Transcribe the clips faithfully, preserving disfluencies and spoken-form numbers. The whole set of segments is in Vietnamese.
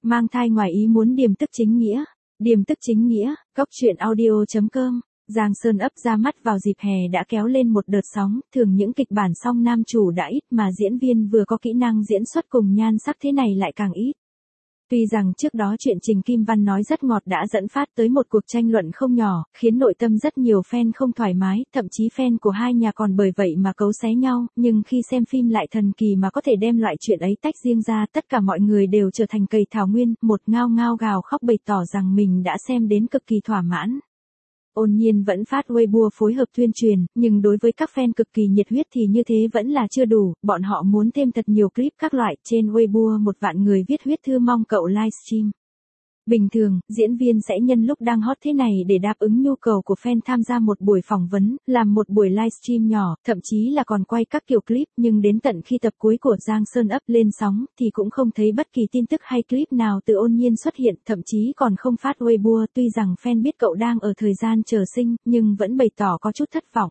Mang thai ngoài ý muốn điềm tức chính nghĩa. Điềm tức chính nghĩa, góc truyện audio chấm com. Giang Sơn ấp ra mắt vào dịp hè đã kéo lên một đợt sóng, thường những kịch bản song nam chủ đã ít mà diễn viên vừa có kỹ năng diễn xuất cùng nhan sắc thế này lại càng ít. Tuy rằng trước đó chuyện Trình Kim Văn nói rất ngọt đã dẫn phát tới một cuộc tranh luận không nhỏ, khiến nội tâm rất nhiều fan không thoải mái, thậm chí fan của hai nhà còn bởi vậy mà cấu xé nhau, nhưng khi xem phim lại thần kỳ mà có thể đem loại chuyện ấy tách riêng ra, tất cả mọi người đều trở thành cầy thảo nguyên, một ngao ngao gào khóc bày tỏ rằng mình đã xem đến cực kỳ thỏa mãn. Ôn Nhiên vẫn phát Weibo phối hợp tuyên truyền, nhưng đối với các fan cực kỳ nhiệt huyết thì như thế vẫn là chưa đủ, bọn họ muốn thêm thật nhiều clip các loại, trên Weibo một vạn người viết huyết thư mong cậu livestream. Bình thường, diễn viên sẽ nhân lúc đang hot thế này để đáp ứng nhu cầu của fan tham gia một buổi phỏng vấn, làm một buổi livestream nhỏ, thậm chí là còn quay các kiểu clip, nhưng đến tận khi tập cuối của Giang Sơn ấp lên sóng, thì cũng không thấy bất kỳ tin tức hay clip nào từ Ôn Nhiên xuất hiện, thậm chí còn không phát Weibo, tuy rằng fan biết cậu đang ở thời gian chờ sinh, nhưng vẫn bày tỏ có chút thất vọng.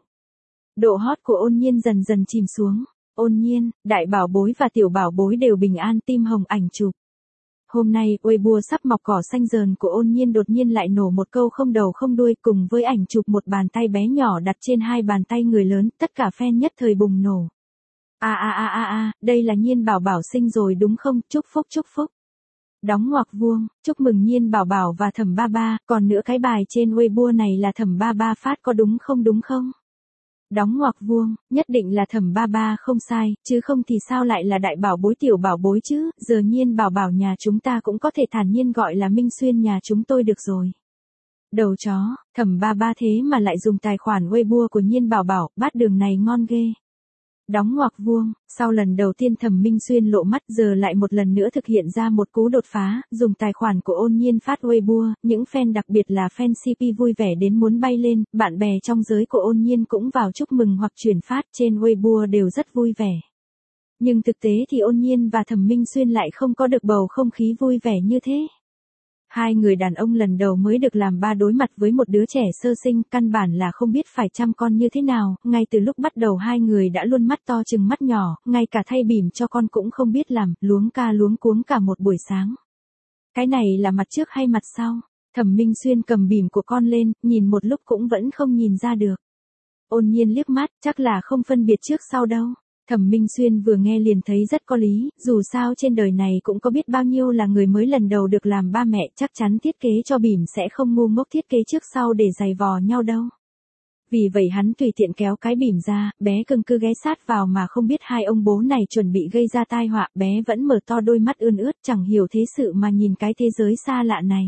Độ hot của Ôn Nhiên dần dần chìm xuống. Ôn Nhiên, đại bảo bối và tiểu bảo bối đều bình an, tim hồng ảnh chụp. Hôm nay, Weibo sắp mọc cỏ xanh dờn của Ôn Nhiên đột nhiên lại nổ một câu không đầu không đuôi cùng với ảnh chụp một bàn tay bé nhỏ đặt trên hai bàn tay người lớn, tất cả fan nhất thời bùng nổ. A a a a a, đây là Nhiên bảo bảo sinh rồi đúng không, chúc phúc chúc phúc. Đóng ngoặc vuông, chúc mừng Nhiên bảo bảo và Thẩm Ba Ba, còn nữa cái bài trên Weibo này là Thẩm Ba Ba phát có đúng không đúng không? Đóng ngoặc vuông, nhất định là Thẩm Ba Ba không sai, chứ không thì sao lại là đại bảo bối tiểu bảo bối chứ, giờ Nhiên bảo bảo nhà chúng ta cũng có thể thản nhiên gọi là Minh Xuyên nhà chúng tôi được rồi. Đầu chó, Thẩm Ba Ba thế mà lại dùng tài khoản Weibo của Nhiên bảo bảo, bát đường này ngon ghê. Đóng ngoặc vuông, sau lần đầu tiên Thẩm Minh Xuyên lộ mắt giờ lại một lần nữa thực hiện ra một cú đột phá, dùng tài khoản của Ôn Nhiên phát Weibo, những fan đặc biệt là fan xê pê vui vẻ đến muốn bay lên, bạn bè trong giới của Ôn Nhiên cũng vào chúc mừng hoặc chuyển phát trên Weibo đều rất vui vẻ. Nhưng thực tế thì Ôn Nhiên và Thẩm Minh Xuyên lại không có được bầu không khí vui vẻ như thế. Hai người đàn ông lần đầu mới được làm ba đối mặt với một đứa trẻ sơ sinh, căn bản là không biết phải chăm con như thế nào, ngay từ lúc bắt đầu hai người đã luôn mắt to chừng mắt nhỏ, ngay cả thay bỉm cho con cũng không biết làm, luống ca luống cuống cả một buổi sáng. Cái này là mặt trước hay mặt sau? Thẩm Minh Xuyên cầm bỉm của con lên, nhìn một lúc cũng vẫn không nhìn ra được. Ôn Nhiên liếc mắt, chắc là không phân biệt trước sau đâu. Thẩm Minh Xuyên vừa nghe liền thấy rất có lý, dù sao trên đời này cũng có biết bao nhiêu là người mới lần đầu được làm ba mẹ, chắc chắn thiết kế cho bỉm sẽ không ngu ngốc thiết kế trước sau để giày vò nhau đâu. Vì vậy hắn tùy tiện kéo cái bỉm ra, bé cưng cứ ghé sát vào mà không biết hai ông bố này chuẩn bị gây ra tai họa, bé vẫn mở to đôi mắt ươn ướt chẳng hiểu thế sự mà nhìn cái thế giới xa lạ này.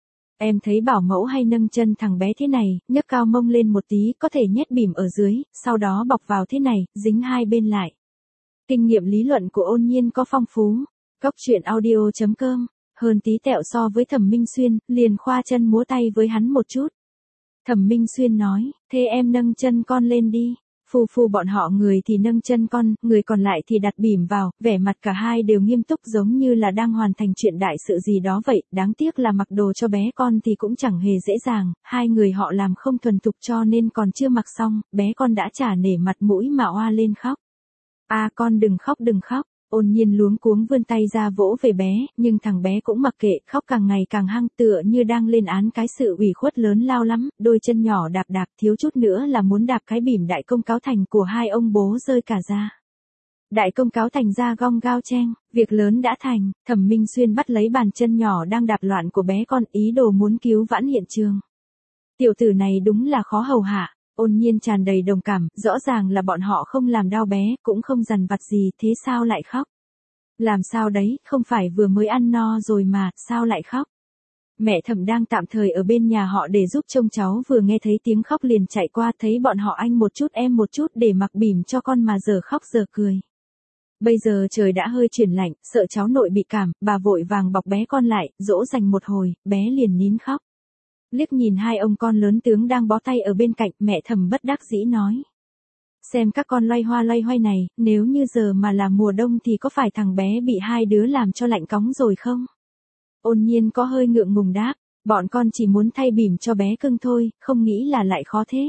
Em thấy bảo mẫu hay nâng chân thằng bé thế này, nhấc cao mông lên một tí, có thể nhét bỉm ở dưới, sau đó bọc vào thế này, dính hai bên lại. Kinh nghiệm lý luận của Ôn Nhiên có phong phú. Góc truyện audio chấm com, hơn tí tẹo so với Thẩm Minh Xuyên, liền khoa chân múa tay với hắn một chút. Thẩm Minh Xuyên nói, thế em nâng chân con lên đi. Phù phù bọn họ người thì nâng chân con, người còn lại thì đặt bỉm vào, vẻ mặt cả hai đều nghiêm túc giống như là đang hoàn thành chuyện đại sự gì đó vậy, đáng tiếc là mặc đồ cho bé con thì cũng chẳng hề dễ dàng, hai người họ làm không thuần thục cho nên còn chưa mặc xong, bé con đã chả nể mặt mũi mà oa lên khóc. A à, con đừng khóc đừng khóc. Ôn Nhiên luống cuống vươn tay ra vỗ về bé, nhưng thằng bé cũng mặc kệ, khóc càng ngày càng hăng tựa như đang lên án cái sự ủy khuất lớn lao lắm, đôi chân nhỏ đạp đạp thiếu chút nữa là muốn đạp cái bỉm đại công cáo thành của hai ông bố rơi cả ra. Đại công cáo thành ra gong gao cheng, việc lớn đã thành, Thẩm Minh Xuyên bắt lấy bàn chân nhỏ đang đạp loạn của bé con ý đồ muốn cứu vãn hiện trường. Tiểu tử này đúng là khó hầu hạ. Ôn Nhiên tràn đầy đồng cảm, rõ ràng là bọn họ không làm đau bé, cũng không dằn vặt gì, thế sao lại khóc? Làm sao đấy, không phải vừa mới ăn no rồi mà, sao lại khóc? Mẹ Thẩm đang tạm thời ở bên nhà họ để giúp trông cháu vừa nghe thấy tiếng khóc liền chạy qua thấy bọn họ anh một chút em một chút để mặc bỉm cho con mà giờ khóc giờ cười. Bây giờ trời đã hơi chuyển lạnh, sợ cháu nội bị cảm, bà vội vàng bọc bé con lại, dỗ dành một hồi, bé liền nín khóc. Liếc nhìn hai ông con lớn tướng đang bó tay ở bên cạnh, mẹ Thẩm bất đắc dĩ nói. Xem các con loay hoa loay hoay này, nếu như giờ mà là mùa đông thì có phải thằng bé bị hai đứa làm cho lạnh cóng rồi không? Ôn Nhiên có hơi ngượng ngùng đáp, bọn con chỉ muốn thay bỉm cho bé cưng thôi, không nghĩ là lại khó thế.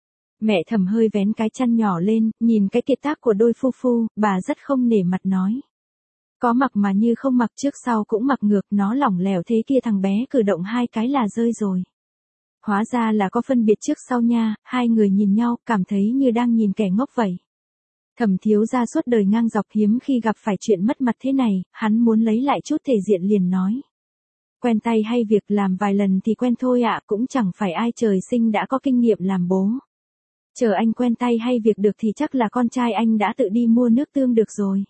Mẹ Thẩm hơi vén cái chăn nhỏ lên, nhìn cái kiệt tác của đôi phu phu, bà rất không nể mặt nói. Có mặc mà như không mặc, trước sau cũng mặc ngược, nó lỏng lẻo thế kia, thằng bé cử động hai cái là rơi rồi. Hóa ra là có phân biệt trước sau nha, hai người nhìn nhau, cảm thấy như đang nhìn kẻ ngốc vậy. Thẩm thiếu gia suốt đời ngang dọc, hiếm khi gặp phải chuyện mất mặt thế này, hắn muốn lấy lại chút thể diện liền nói. Quen tay hay việc, làm vài lần thì quen thôi ạ, cũng chẳng phải ai trời sinh đã có kinh nghiệm làm bố. Chờ anh quen tay hay việc được thì chắc là con trai anh đã tự đi mua nước tương được rồi.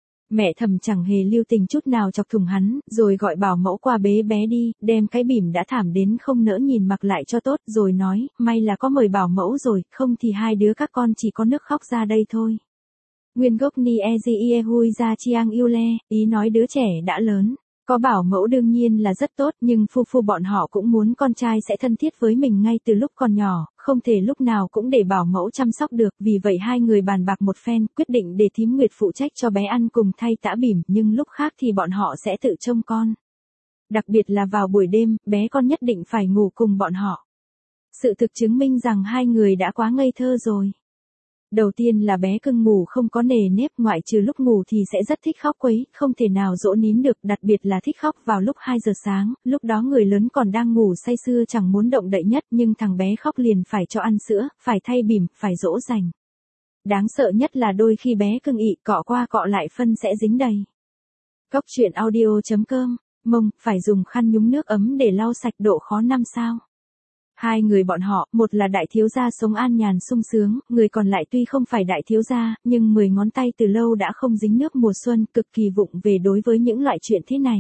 Mẹ Thẩm chẳng hề lưu tình chút nào chọc thủng hắn, rồi gọi bảo mẫu qua bế bé đi, đem cái bỉm đã thảm đến không nỡ nhìn mặc lại cho tốt, rồi nói, may là có mời bảo mẫu rồi, không thì hai đứa các con chỉ có nước khóc ra đây thôi. Nguyên gốc ni e ji ie hui ra chiang yêu le, ý nói đứa trẻ đã lớn. Có bảo mẫu đương nhiên là rất tốt, nhưng phu phu bọn họ cũng muốn con trai sẽ thân thiết với mình ngay từ lúc còn nhỏ, không thể lúc nào cũng để bảo mẫu chăm sóc được, vì vậy hai người bàn bạc một phen, quyết định để thím Nguyệt phụ trách cho bé ăn cùng thay tã bỉm, nhưng lúc khác thì bọn họ sẽ tự trông con. Đặc biệt là vào buổi đêm, bé con nhất định phải ngủ cùng bọn họ. Sự thực chứng minh rằng hai người đã quá ngây thơ rồi. Đầu tiên là bé cưng ngủ không có nề nếp, ngoại trừ lúc ngủ thì sẽ rất thích khóc quấy, không thể nào dỗ nín được, đặc biệt là thích khóc vào lúc hai giờ sáng, lúc đó người lớn còn đang ngủ say sưa chẳng muốn động đậy nhất, nhưng thằng bé khóc liền phải cho ăn sữa, phải thay bỉm, phải dỗ dành. Đáng sợ nhất là đôi khi bé cưng ị, cọ qua cọ lại phân sẽ dính đầy. Góc truyện audio chấm com, mông, phải dùng khăn nhúng nước ấm để lau sạch, độ khó năm sao. Hai người bọn họ, một là đại thiếu gia sống an nhàn sung sướng, người còn lại tuy không phải đại thiếu gia, nhưng mười ngón tay từ lâu đã không dính nước mùa xuân, cực kỳ vụng về đối với những loại chuyện thế này.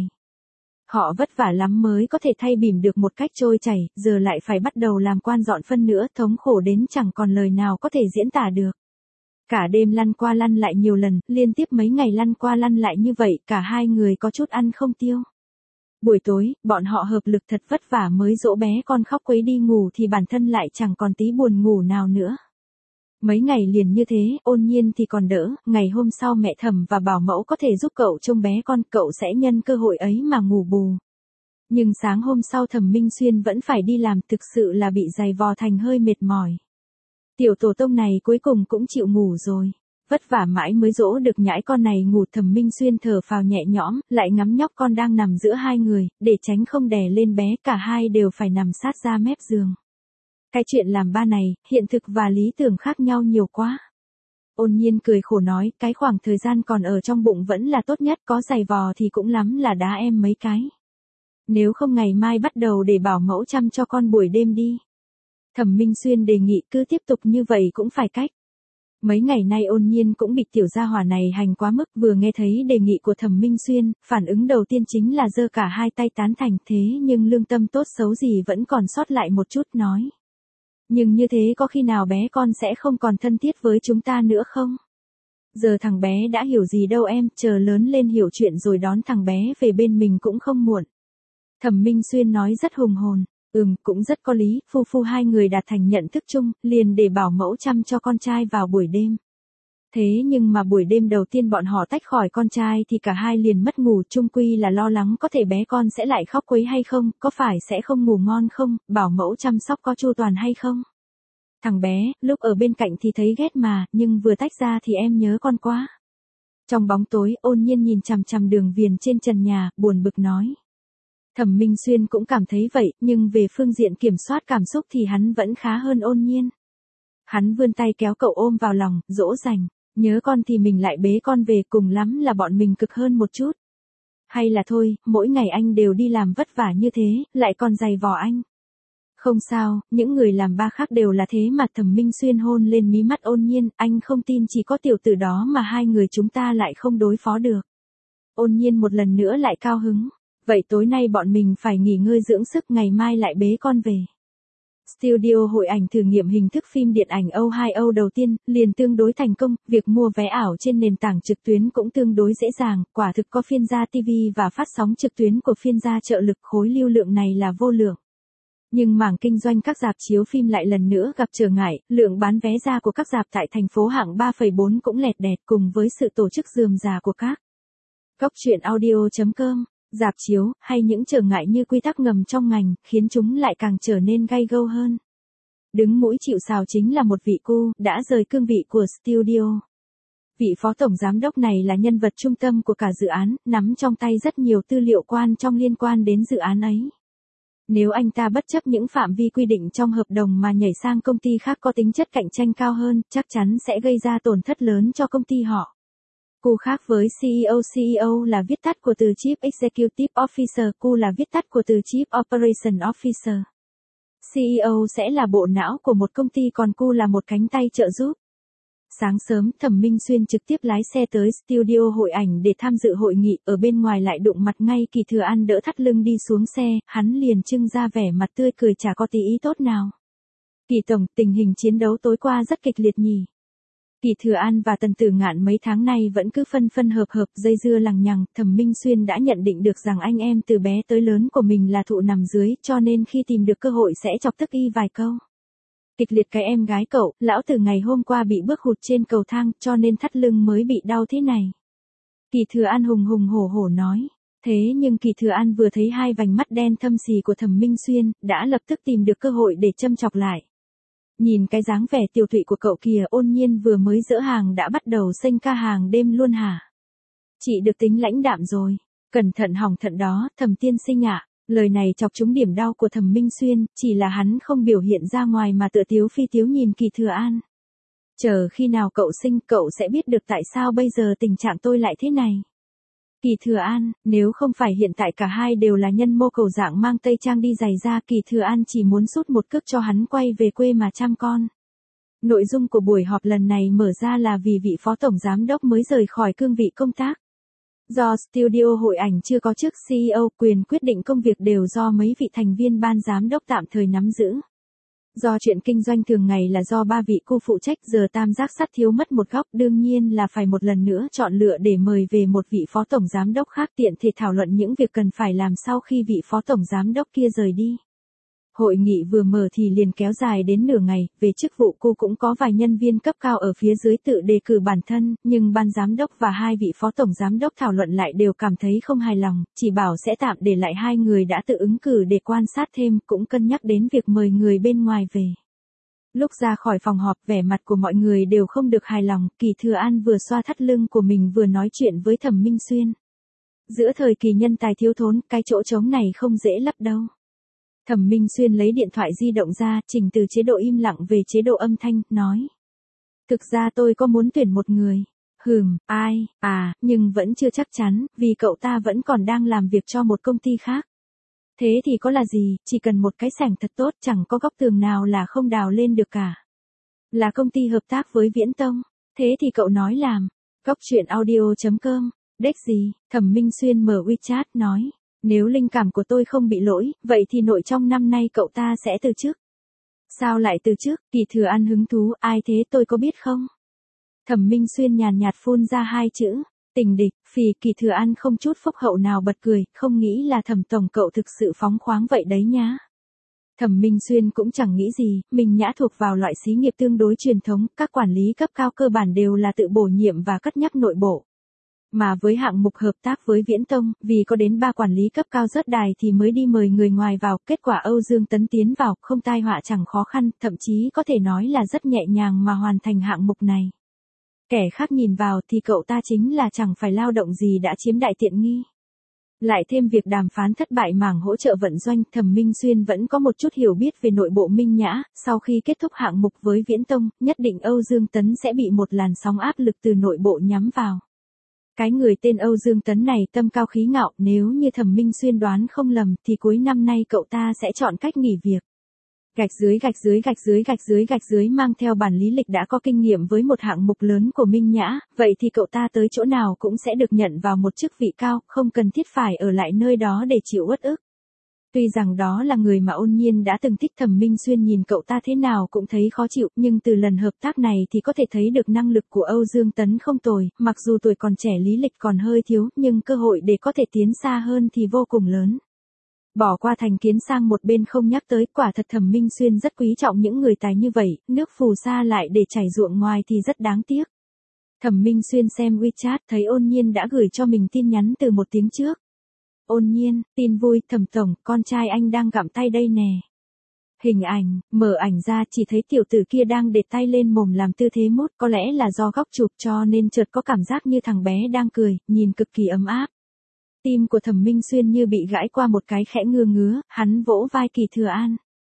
Họ vất vả lắm mới có thể thay bỉm được một cách trôi chảy, giờ lại phải bắt đầu làm quan dọn phân nữa, thống khổ đến chẳng còn lời nào có thể diễn tả được. Cả đêm lăn qua lăn lại nhiều lần, liên tiếp mấy ngày lăn qua lăn lại như vậy, cả hai người có chút ăn không tiêu. Buổi tối, bọn họ hợp lực thật vất vả mới dỗ bé con khóc quấy đi ngủ thì bản thân lại chẳng còn tí buồn ngủ nào nữa. Mấy ngày liền như thế, Ôn Nhiên thì còn đỡ, ngày hôm sau mẹ Thẩm và bảo mẫu có thể giúp cậu trông bé con, cậu sẽ nhân cơ hội ấy mà ngủ bù. Nhưng sáng hôm sau Thẩm Minh Xuyên vẫn phải đi làm, thực sự là bị giày vò thành hơi mệt mỏi. Tiểu tổ tông này cuối cùng cũng chịu ngủ rồi. Vất vả mãi mới dỗ được nhãi con này ngủ, Thẩm Minh Xuyên thở phào nhẹ nhõm, lại ngắm nhóc con đang nằm giữa hai người, để tránh không đè lên bé, cả hai đều phải nằm sát ra mép giường. Cái chuyện làm ba này, hiện thực và lý tưởng khác nhau nhiều quá. Ôn Nhiên cười khổ nói, cái khoảng thời gian còn ở trong bụng vẫn là tốt nhất, có giày vò thì cũng lắm là đá em mấy cái. Nếu không ngày mai bắt đầu để bảo mẫu chăm cho con buổi đêm đi. Thẩm Minh Xuyên đề nghị cứ tiếp tục như vậy cũng phải cách. Mấy ngày nay Ôn Nhiên cũng bị tiểu gia hỏa này hành quá mức, vừa nghe thấy đề nghị của Thẩm Minh Xuyên, phản ứng đầu tiên chính là giơ cả hai tay tán thành, thế nhưng lương tâm tốt xấu gì vẫn còn sót lại một chút, nói. Nhưng như thế có khi nào bé con sẽ không còn thân thiết với chúng ta nữa không? Giờ thằng bé đã hiểu gì đâu em, chờ lớn lên hiểu chuyện rồi đón thằng bé về bên mình cũng không muộn. Thẩm Minh Xuyên nói rất hùng hồn. Ừm, cũng rất có lý, phu phu hai người đạt thành nhận thức chung, liền để bảo mẫu chăm cho con trai vào buổi đêm. Thế nhưng mà buổi đêm đầu tiên bọn họ tách khỏi con trai thì cả hai liền mất ngủ, chung quy là lo lắng có thể bé con sẽ lại khóc quấy hay không, có phải sẽ không ngủ ngon không, bảo mẫu chăm sóc có chu toàn hay không. Thằng bé, lúc ở bên cạnh thì thấy ghét mà, nhưng vừa tách ra thì em nhớ con quá. Trong bóng tối, Ôn Nhiên nhìn chằm chằm đường viền trên trần nhà, buồn bực nói. Thẩm Minh Xuyên cũng cảm thấy vậy, nhưng về phương diện kiểm soát cảm xúc thì hắn vẫn khá hơn Ôn Nhiên. Hắn vươn tay kéo cậu ôm vào lòng, dỗ dành, nhớ con thì mình lại bế con về, cùng lắm là bọn mình cực hơn một chút. Hay là thôi, mỗi ngày anh đều đi làm vất vả như thế, lại còn giày vò anh. Không sao, những người làm ba khác đều là thế mà. Thẩm Minh Xuyên hôn lên mí mắt Ôn Nhiên, anh không tin chỉ có tiểu tử đó mà hai người chúng ta lại không đối phó được. Ôn Nhiên một lần nữa lại cao hứng. Vậy tối nay bọn mình phải nghỉ ngơi dưỡng sức, ngày mai lại bế con về. Studio hội ảnh thử nghiệm hình thức phim điện ảnh O hai O đầu tiên, liền tương đối thành công, việc mua vé ảo trên nền tảng trực tuyến cũng tương đối dễ dàng, quả thực có phiên gia ti vi và phát sóng trực tuyến của phiên gia trợ lực, khối lưu lượng này là vô lượng. Nhưng mảng kinh doanh các rạp chiếu phim lại lần nữa gặp trở ngại, lượng bán vé ra của các rạp tại thành phố hạng ba phẩy bốn cũng lẹt đẹt, cùng với sự tổ chức rườm rà của các góc truyện audio chấm com. Rạp chiếu, hay những trở ngại như quy tắc ngầm trong ngành, khiến chúng lại càng trở nên gay gâu hơn. Đứng mũi chịu sào chính là một vị cu, đã rời cương vị của studio. Vị phó tổng giám đốc này là nhân vật trung tâm của cả dự án, nắm trong tay rất nhiều tư liệu quan trọng liên quan đến dự án ấy. Nếu anh ta bất chấp những phạm vi quy định trong hợp đồng mà nhảy sang công ty khác có tính chất cạnh tranh cao hơn, chắc chắn sẽ gây ra tổn thất lớn cho công ty họ. Cu khác với xê e ô, xê e ô là viết tắt của từ Chief Executive Officer, Cu là viết tắt của từ Chief Operation Officer. xê e ô sẽ là bộ não của một công ty còn Cu là một cánh tay trợ giúp. Sáng sớm, Thẩm Minh Xuyên trực tiếp lái xe tới studio hội ảnh để tham dự hội nghị, ở bên ngoài lại đụng mặt ngay Kỳ Thừa An đỡ thắt lưng đi xuống xe, hắn liền trưng ra vẻ mặt tươi cười chả có tí ý tốt nào. Kỳ tổng, tình hình chiến đấu tối qua rất kịch liệt nhỉ. Kỳ Thừa An và Tần Tử Ngạn mấy tháng nay vẫn cứ phân phân hợp hợp, dây dưa lằng nhằng, Thẩm Minh Xuyên đã nhận định được rằng anh em từ bé tới lớn của mình là thụ nằm dưới, cho nên khi tìm được cơ hội sẽ chọc tức y vài câu. Kịch liệt cái em gái cậu, lão tử ngày hôm qua bị bước hụt trên cầu thang, cho nên thắt lưng mới bị đau thế này. Kỳ Thừa An hùng hùng hổ hổ nói. Thế nhưng Kỳ Thừa An vừa thấy hai vành mắt đen thâm xì của Thẩm Minh Xuyên, đã lập tức tìm được cơ hội để châm chọc lại. Nhìn cái dáng vẻ tiểu thụy của cậu kìa, Ôn Nhiên vừa mới dỡ hàng đã bắt đầu xênh ca hàng đêm luôn hả? Chị được tính lãnh đạm rồi. Cẩn thận hỏng thận đó, Thẩm tiên sinh ạ. Lời này chọc trúng điểm đau của Thẩm Minh Xuyên, chỉ là hắn không biểu hiện ra ngoài mà tựa tiếu phi tiếu nhìn Kỳ Thừa An. Chờ khi nào cậu sinh, cậu sẽ biết được tại sao bây giờ tình trạng tôi lại thế này. Kỳ Thừa An, nếu không phải hiện tại cả hai đều là nhân mô cầu dạng mang tây trang đi giày ra, Kỳ Thừa An chỉ muốn sút một cước cho hắn quay về quê mà chăm con. Nội dung của buổi họp lần này mở ra là vì vị phó tổng giám đốc mới rời khỏi cương vị công tác. Do studio hội ảnh chưa có chức xê e ô, quyền quyết định công việc đều do mấy vị thành viên ban giám đốc tạm thời nắm giữ. Do chuyện kinh doanh thường ngày là do ba vị cô phụ trách, giờ tam giác sắt thiếu mất một góc, đương nhiên là phải một lần nữa chọn lựa để mời về một vị phó tổng giám đốc khác tiện thể thảo luận những việc cần phải làm sau khi vị phó tổng giám đốc kia rời đi. Hội nghị vừa mở thì liền kéo dài đến nửa ngày, về chức vụ cô cũng có vài nhân viên cấp cao ở phía dưới tự đề cử bản thân, nhưng ban giám đốc và hai vị phó tổng giám đốc thảo luận lại đều cảm thấy không hài lòng, chỉ bảo sẽ tạm để lại hai người đã tự ứng cử để quan sát thêm, cũng cân nhắc đến việc mời người bên ngoài về. Lúc ra khỏi phòng họp, vẻ mặt của mọi người đều không được hài lòng, Kỳ Thừa An vừa xoa thắt lưng của mình vừa nói chuyện với Thẩm Minh Xuyên. Giữa thời kỳ nhân tài thiếu thốn, cái chỗ trống này không dễ lấp đâu. Thẩm Minh Xuyên lấy điện thoại di động ra, chỉnh từ chế độ im lặng về chế độ âm thanh, nói. Thực ra tôi có muốn tuyển một người. Hừm, ai, à, nhưng vẫn chưa chắc chắn, vì cậu ta vẫn còn đang làm việc cho một công ty khác. Thế thì có là gì, chỉ cần một cái sảnh thật tốt, chẳng có góc tường nào là không đào lên được cả. Là công ty hợp tác với Viễn Tông. Thế thì cậu nói làm. Góc chuyện audio chấm com. Đếch gì, Thẩm Minh Xuyên mở WeChat nói. Nếu linh cảm của tôi không bị lỗi, vậy thì nội trong năm nay cậu ta sẽ từ chức. Sao lại từ chức? Kỳ Thừa An hứng thú, ai thế tôi có biết không? Thẩm Minh Xuyên nhàn nhạt phun ra hai chữ, tình địch, phì. Kỳ Thừa An không chút phúc hậu nào bật cười, không nghĩ là Thẩm tổng cậu thực sự phóng khoáng vậy đấy nhá. Thẩm Minh Xuyên cũng chẳng nghĩ gì, mình nhã thuộc vào loại xí nghiệp tương đối truyền thống, các quản lý cấp cao cơ bản đều là tự bổ nhiệm và cất nhắc nội bộ. Mà với hạng mục hợp tác với Viễn Tông, vì có đến ba quản lý cấp cao rớt đài thì mới đi mời người ngoài vào, kết quả Âu Dương Tấn tiến vào, không tai họa chẳng khó khăn, thậm chí có thể nói là rất nhẹ nhàng mà hoàn thành hạng mục này. Kẻ khác nhìn vào thì cậu ta chính là chẳng phải lao động gì đã chiếm đại tiện nghi. Lại thêm việc đàm phán thất bại mảng hỗ trợ vận doanh, Thẩm Minh Xuyên vẫn có một chút hiểu biết về nội bộ Minh Nhã, sau khi kết thúc hạng mục với Viễn Tông, nhất định Âu Dương Tấn sẽ bị một làn sóng áp lực từ nội bộ nhắm vào. Cái người tên Âu Dương Tấn này tâm cao khí ngạo, nếu như Thẩm Minh Xuyên đoán không lầm thì cuối năm nay cậu ta sẽ chọn cách nghỉ việc. Gạch dưới gạch dưới gạch dưới gạch dưới gạch dưới mang theo bản lý lịch đã có kinh nghiệm với một hạng mục lớn của Minh Nhã, vậy thì cậu ta tới chỗ nào cũng sẽ được nhận vào một chức vị cao, không cần thiết phải ở lại nơi đó để chịu uất ức. Tuy rằng đó là người mà Ôn Nhiên đã từng thích, Thẩm Minh Xuyên nhìn cậu ta thế nào cũng thấy khó chịu, nhưng từ lần hợp tác này thì có thể thấy được năng lực của Âu Dương Tấn không tồi, mặc dù tuổi còn trẻ lý lịch còn hơi thiếu, nhưng cơ hội để có thể tiến xa hơn thì vô cùng lớn. Bỏ qua thành kiến sang một bên không nhắc tới, quả thật Thẩm Minh Xuyên rất quý trọng những người tài như vậy, nước phù sa lại để chảy ruộng ngoài thì rất đáng tiếc. Thẩm Minh Xuyên xem WeChat thấy Ôn Nhiên đã gửi cho mình tin nhắn từ một tiếng trước. Ôn Nhiên, tin vui, Thẩm tổng, con trai anh đang gặm tay đây nè. Hình ảnh, mở ảnh ra chỉ thấy tiểu tử kia đang để tay lên mồm làm tư thế mút, có lẽ là do góc chụp cho nên chợt có cảm giác như thằng bé đang cười, nhìn cực kỳ ấm áp. Tim của Thẩm Minh Xuyên như bị gãi qua một cái khẽ ngứa ngứa, hắn vỗ vai Kỳ Thừa An.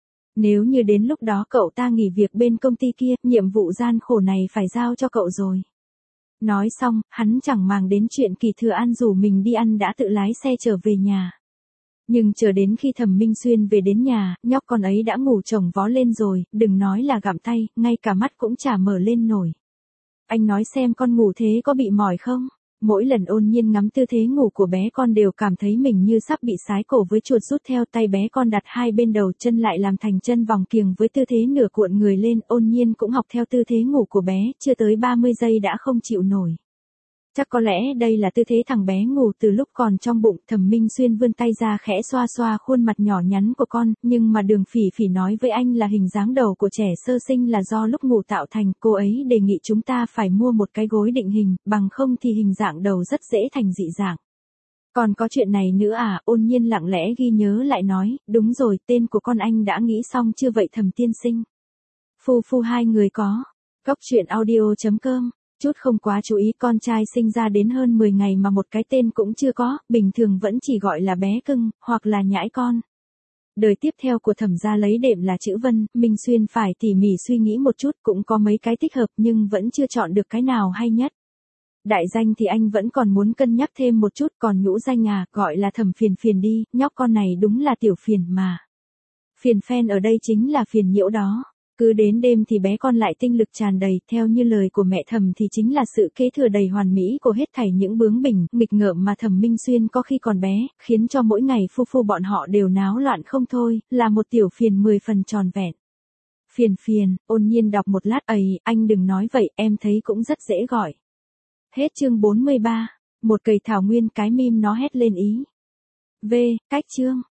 Nếu như đến lúc đó cậu ta nghỉ việc bên công ty kia, nhiệm vụ gian khổ này phải giao cho cậu rồi. Nói xong, hắn chẳng màng đến chuyện Kỳ Thừa An rủ mình đi ăn đã tự lái xe trở về nhà. Nhưng chờ đến khi Thẩm Minh Xuyên về đến nhà, nhóc con ấy đã ngủ chồng vó lên rồi, đừng nói là gặm tay, ngay cả mắt cũng chả mở lên nổi. Anh nói xem con ngủ thế có bị mỏi không? Mỗi lần Ôn Nhiên ngắm tư thế ngủ của bé con đều cảm thấy mình như sắp bị sái cổ với chuột rút theo tay bé con đặt hai bên đầu chân lại làm thành chân vòng kiềng với tư thế nửa cuộn người lên. Ôn Nhiên cũng học theo tư thế ngủ của bé, chưa tới ba mươi giây đã không chịu nổi. Chắc có lẽ đây là tư thế thằng bé ngủ từ lúc còn trong bụng. Thẩm Minh Xuyên vươn tay ra khẽ xoa xoa khuôn mặt nhỏ nhắn của con, nhưng mà Đường Phỉ Phỉ nói với anh là hình dáng đầu của trẻ sơ sinh là do lúc ngủ tạo thành. Cô ấy đề nghị chúng ta phải mua một cái gối định hình, bằng không thì hình dạng đầu rất dễ thành dị dạng. Còn có chuyện này nữa à? Ôn Nhiên lặng lẽ ghi nhớ lại nói, đúng rồi, tên của con anh đã nghĩ xong chưa vậy Thẩm tiên sinh? Phu phu hai người có. Góc truyện audio chấm com. Chút không quá chú ý, con trai sinh ra đến hơn mười ngày mà một cái tên cũng chưa có, bình thường vẫn chỉ gọi là bé cưng, hoặc là nhãi con. Đời tiếp theo của Thẩm gia lấy đệm là chữ Vân. Minh Xuyên phải tỉ mỉ suy nghĩ một chút, cũng có mấy cái thích hợp nhưng vẫn chưa chọn được cái nào hay nhất. Đại danh thì anh vẫn còn muốn cân nhắc thêm một chút, còn nhũ danh à, gọi là Thẩm Phiền Phiền đi, nhóc con này đúng là tiểu phiền mà. Phiền phen ở đây chính là phiền nhiễu đó. Cứ đến đêm thì bé con lại tinh lực tràn đầy, theo như lời của mẹ Thẩm thì chính là sự kế thừa đầy hoàn mỹ của hết thảy những bướng bỉnh, nghịch ngợm mà Thẩm Minh Xuyên có khi còn bé, khiến cho mỗi ngày phu phu bọn họ đều náo loạn không thôi, là một tiểu phiền mười phần tròn vẹn. Phiền phiền, Ôn Nhiên đọc một lát, ấy, anh đừng nói vậy, em thấy cũng rất dễ gọi. Hết chương bốn mươi ba, một cầy thảo nguyên cái mim nó hét lên ý. V, cách chương.